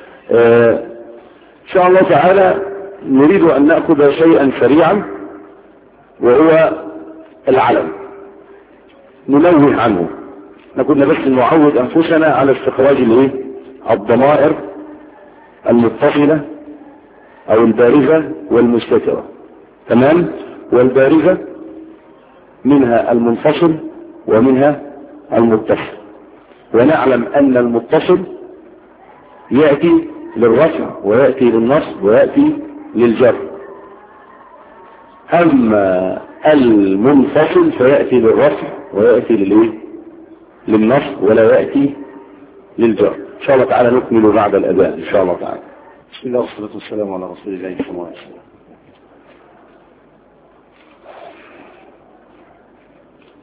ان شاء الله تعالى نريد ان نأخذ شيئا سريعا وهو العلم. ننوه عنه. كنا بس نعود انفسنا على استخراج الايه؟ الضمائر المتصلة او البارزة والمستترة. تمام؟ والبارزة منها المنفصل ومنها المتصل. ونعلم ان المتصل يأتي للرفع ويأتي للنصب ويأتي للجر. اما المنفصل فيأتي للرفع ويأتي للايه؟ للنصب ولا يأتي للجر. ان شاء الله تعالى نكمل بعد الأذان ان شاء الله تعالى. بسم الله والصلاة والسلام على رسول الله صلى الله عليه وسلم.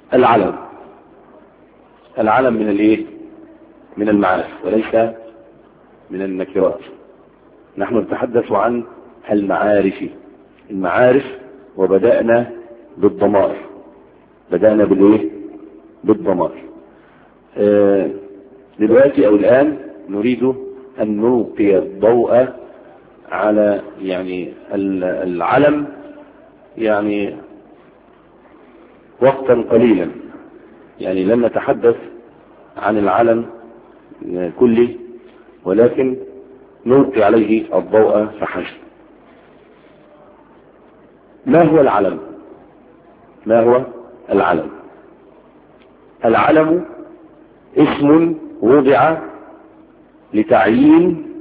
العلم. العلم من الايه؟ من المعارف وليس من النكرات. نحن نتحدث عن المعارف. المعارف وبدأنا بالضمائر. بدأنا بالايه؟ بالضمائر. آه دلوقتي او الان نريد ان نلقي الضوء على يعني العلم يعني وقتا قليلا، يعني لن نتحدث عن العلم كله ولكن نلقي عليه الضوء فحسب. ما هو العلم؟ ما هو العلم؟ العلم اسم وضع لتعيين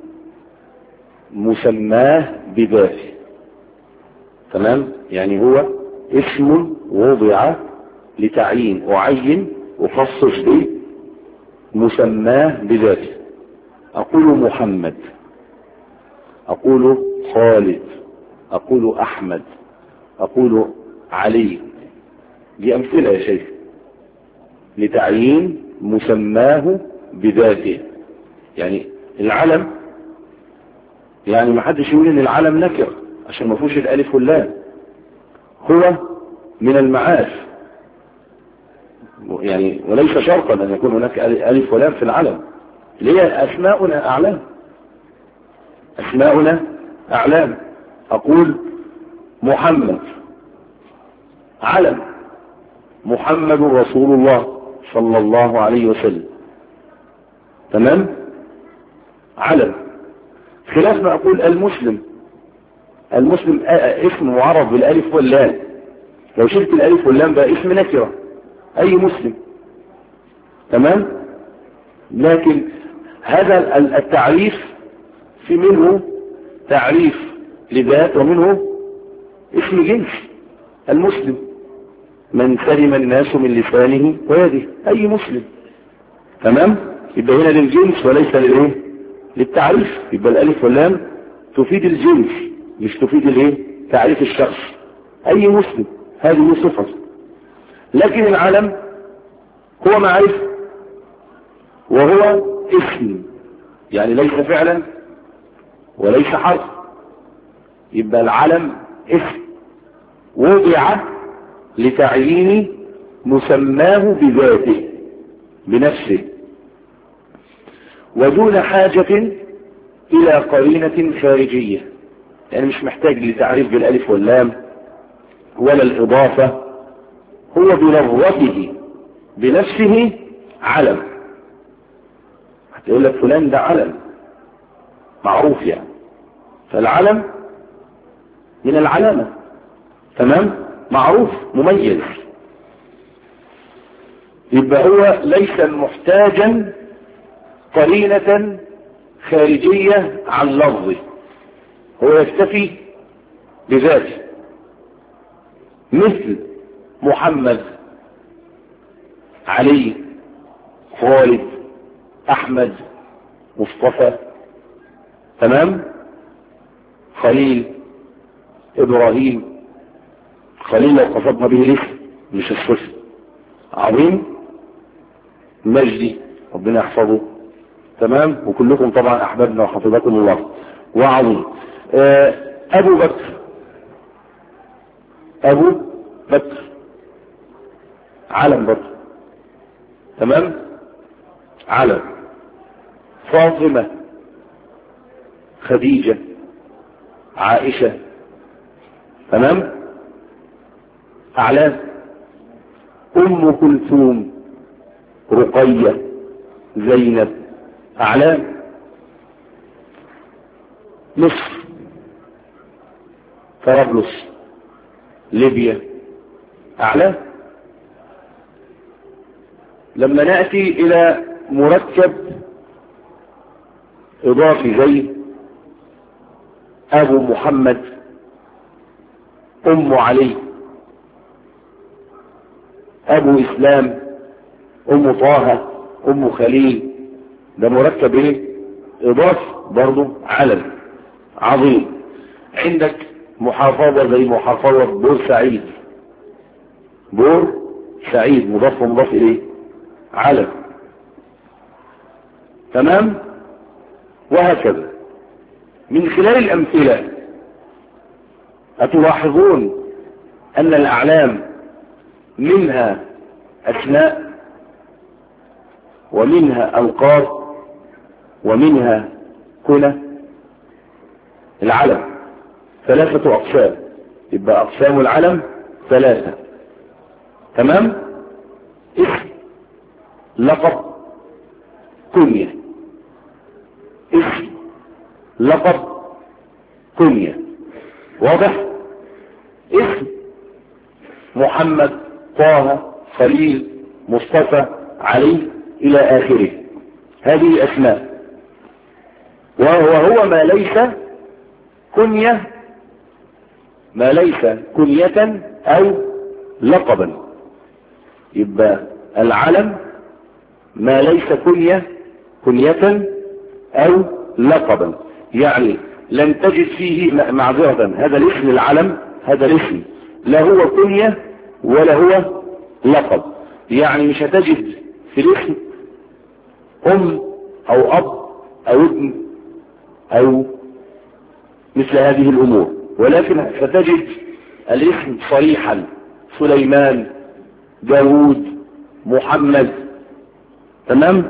مسماه بذاته. تمام؟ يعني هو اسم وضع لتعيين أعين أخصص به مسماه بذاته. أقول محمد، أقول خالد، أقول أحمد، أقول علي. دي أمثلة يا شيخ لتعيين مسماه بذاته. يعني العلم يعني ما حدش يقول ان العلم نكر عشان ما فيهوش الالف واللام، هو من المعارف يعني، وليس شرطا ان يكون هناك الف ولام في العلم. اللي هي اسماؤنا اعلام، اسماؤنا اعلام. اقول محمد علم، محمد رسول الله صلى الله عليه وسلم. تمام؟ علم. خلاف ما اقول المسلم. المسلم اسم معرف بالالف واللام، لو شلت الالف واللام بقى اسم نكره اي مسلم. تمام؟ لكن هذا التعريف في منه تعريف لذات ومنه اسم جنس. المسلم من سلم الناس من لسانه ويده، اي مسلم. تمام؟ يبقى هنا للجنس وليس للايه؟ للتعريف. يبقى الالف واللام تفيد الجنس مش تفيد الايه؟ تعريف الشخص. اي مسلم، هذه صفة. لكن العلم هو معرفة وهو اسم، يعني ليس فعلا وليس حرف. يبقى العلم اسم وضع لتعيين مسماه بذاته بنفسه ودون حاجة الى قرينة خارجية. يعني مش محتاج لتعريف بالالف واللام ولا الاضافة، هو بلغته بنفسه علم. هتقول لك فلان ده علم معروف يعني، فالعلم من العلامة. تمام؟ معروف مميز. يبقى هو ليس محتاجا قرينة خارجية عن لفظه، هو يكتفي بذاته. مثل محمد، علي، خالد، احمد، مصطفى. تمام؟ خليل، ابراهيم. خليل لو قصدنا به الاسم مش الصفة. عظيم، مجدي، ربنا يحفظه. تمام؟ وكلكم طبعا احبابنا وحفظكم الله. وعظيم. ابو بكر، ابو بكر علم بكر. تمام؟ علم. فاطمة، خديجة، عائشة. تمام؟ اعلام. ام كلثوم، رقية، زينب. اعلام. مصر، طرابلس، ليبيا. اعلام. لما نأتي الى مركب اضافي زي ابو محمد، ام علي، ابو اسلام، ام طه، ام خليل، ده مركب ايه؟ اضافي برضو علم. عظيم. عندك محافظة زي محافظة بورسعيد، بور سعيد مضاف ومضاف إليه علم. تمام. وهكذا. من خلال الأمثلة أتلاحظون أن الأعلام منها أسماء ومنها ألقاب ومنها كنى. العلم ثلاثة أقسام، يبقى أقسام العلم ثلاثة. تمام. اسم، لقب، كنية. اسم، لقب، كنية. واضح؟ اسم محمد، طه، خليل، مصطفى، علي إلى آخره، هذه أسماء. وهو ما ليس كنية، ما ليس كنية أو لقبا. يبقى العلم ما ليس كنية كنية أو لقبا، يعني لن تجد فيه معذرة هذا الاسم العلم، هذا الاسم لا هو كنية ولا هو لقب. يعني مش هتجد في الاسم أم أو أب أو ابن أو مثل هذه الأمور، ولكن ستجد الاسم صريحا: سليمان، داود، محمد. تمام.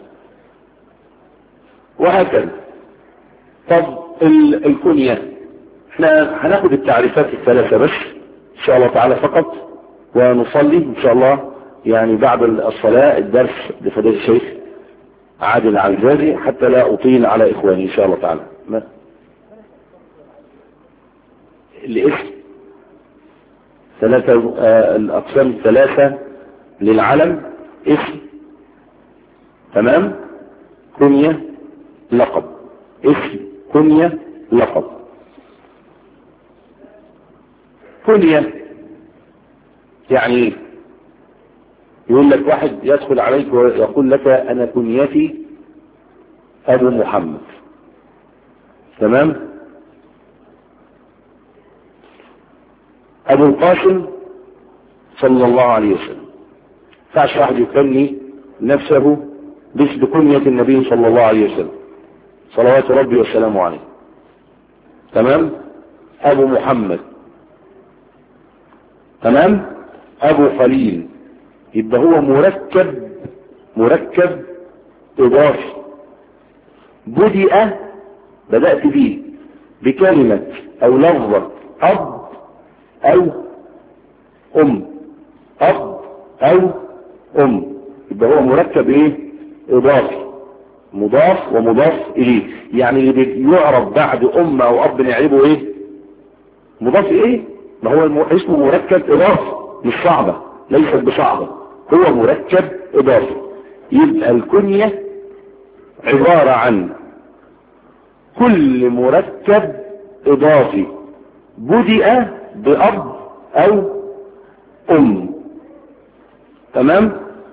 وهكذا. طب الكنية احنا هناخد التعريفات الثلاثة بس ان شاء الله تعالى فقط، ونصلي ان شاء الله يعني بعد الصلاة الدرس لفضيلة الشيخ عادل العزازي حتى لا اطيل على اخواني ان شاء الله تعالى. ما الاسم ثلاثة، آه الاقسام الثلاثة للعلم: اسم، تمام، كنية، لقب. اسم، كنية، لقب. كنية يعني يقول لك واحد يدخل عليك ويقول لك انا كنيتي ابو محمد. تمام. ابو القاسم صلى الله عليه وسلم. فعش واحد يكني نفسه بكنية النبي صلى الله عليه وسلم صلوات ربي والسلام عليه. تمام. ابو محمد. تمام. ابو خليل. يبقى هو مركب مركب اضافي بدأ بدأت فيه بكلمة او لفظة اب او ام، اب او ام. يبقى هو مركب ايه؟ اضافي، مضاف ومضاف اليه. يعني اللي يعرف بعد ام او اب نعرفه ايه؟ مضاف ايه؟ ما هو اسمه مركب اضافي، مش صعبة، ليست بصعبة، هو مركب اضافي. يبقى الكنية عبارة عن كل مركب اضافي بدأ باب او ام. تمام.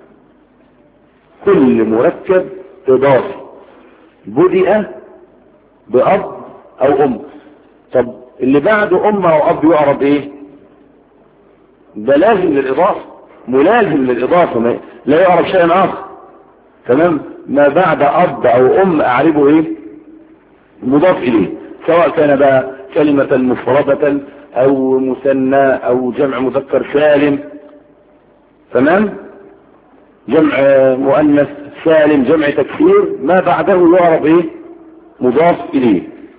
كل مركب اضافي بدأ باب او ام. طب اللي بعده ام او اب يعرف ايه؟ ده لازم للاضافه، ملازم للاضافه، لا يعرف شيء اخر. تمام. ما بعد اب او ام اعرفه ايه؟ مضاف اليه، سواء كان بقى كلمة مفردة او مثنى او جمع مذكر سالم. تمام. جمع مؤنث سالم، جمع تكسير، ما بعده يعرف ايه؟ مضاف اليه.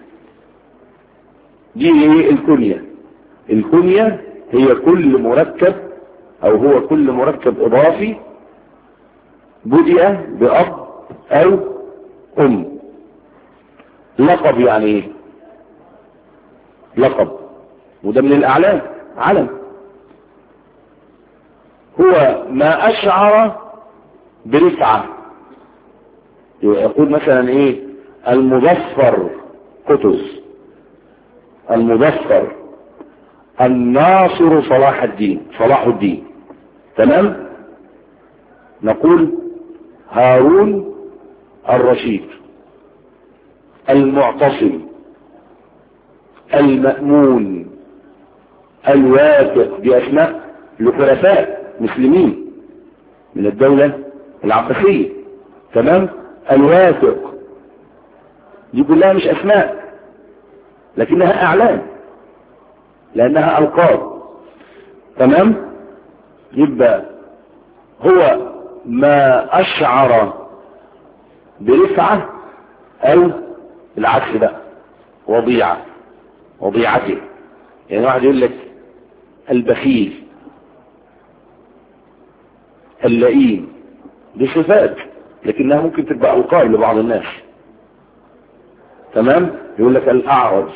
دي ايه الكنية؟ الكنية هي كل مركب او هو كل مركب اضافي بدأ باب او ام. لقب يعني ايه؟ لقب وده من الاعلام، علم، هو ما اشعر برفعة. يقول مثلا ايه؟ المظفر قطز، المظفر الناصر صلاح الدين، صلاح الدين. تمام. نقول هارون الرشيد، المعتصم، المأمون، الواثق، بأسماء الخلفاء. مسلمين من الدولة العباسية. تمام. الواثق دي كلها مش أسماء لكنها أعلام لأنها ألقاب. تمام. يبقى هو ما أشعر برفعة أو العكس بقى وضيعة وضيعته. يعني واحد يقول لك البخيل اللئيم دي صفات لكنها ممكن تبقى ألقاب لبعض الناس. تمام. يقول لك الأعرج.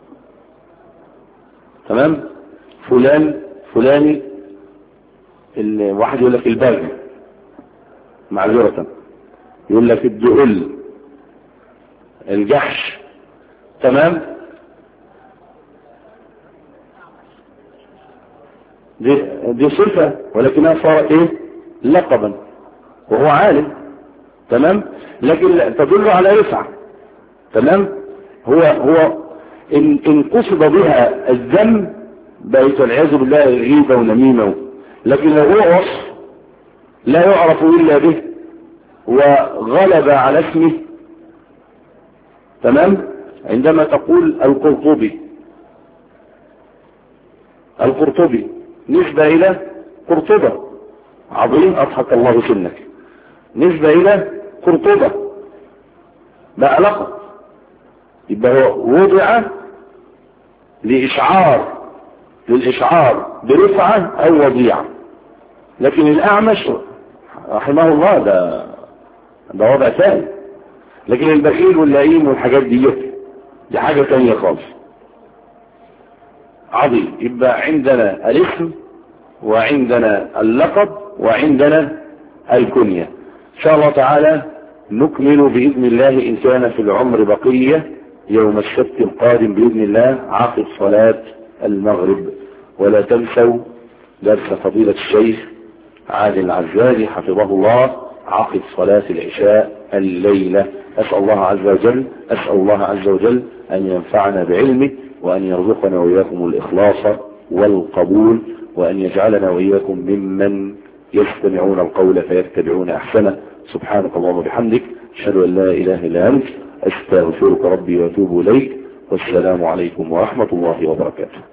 تمام. فلان فلاني الواحد يقول لك الباغي معذرة، يقول لك الدؤل الجحش. تمام. دي, دي صفة ولكنها صارت ايه لقبا وهو عالم. تمام. لكن تدل على رفعة. تمام. هو هو ان, إن قصد بها الذم بقيت والعياذ بالله غيبة ونميمة، لكن لو هو وصف لا يعرف إلا به وغلب على اسمه. تمام. عندما تقول القرطبي القرطبي نسبة إلى قرطبة عظيم أضحك الله سنك، نسبة إلى قرطبة بقى لقب، يبقى هو وضع لإشعار للإشعار برفعة أو وضيعة. لكن الأعمش رحمه الله ده ده وضع ثاني. لكن البخيل واللئيم والحاجات دي دي حاجة ثانية خالص. عظيم. يبقى عندنا الاسم وعندنا اللقب وعندنا الكنية. إن شاء الله تعالى نكمل بإذن الله إن كان في العمر بقية يوم السبت القادم بإذن الله عقب صلاة المغرب. ولا تنسوا درس فضيلة الشيخ عادل العزازي حفظه الله عقب صلاة العشاء الليلة. أسأل الله عز وجل أسأل الله عز وجل أن ينفعنا بعلمه وأن يرزقنا وإياكم الإخلاص والقبول وأن يجعلنا وإياكم ممن يستمعون القول فيتبعون أحسنه. سبحانك اللهم وبحمدك أشهد أن لا إله إلا أنت أستغفرك ربي وأتوب إليك. والسلام عليكم ورحمة الله وبركاته.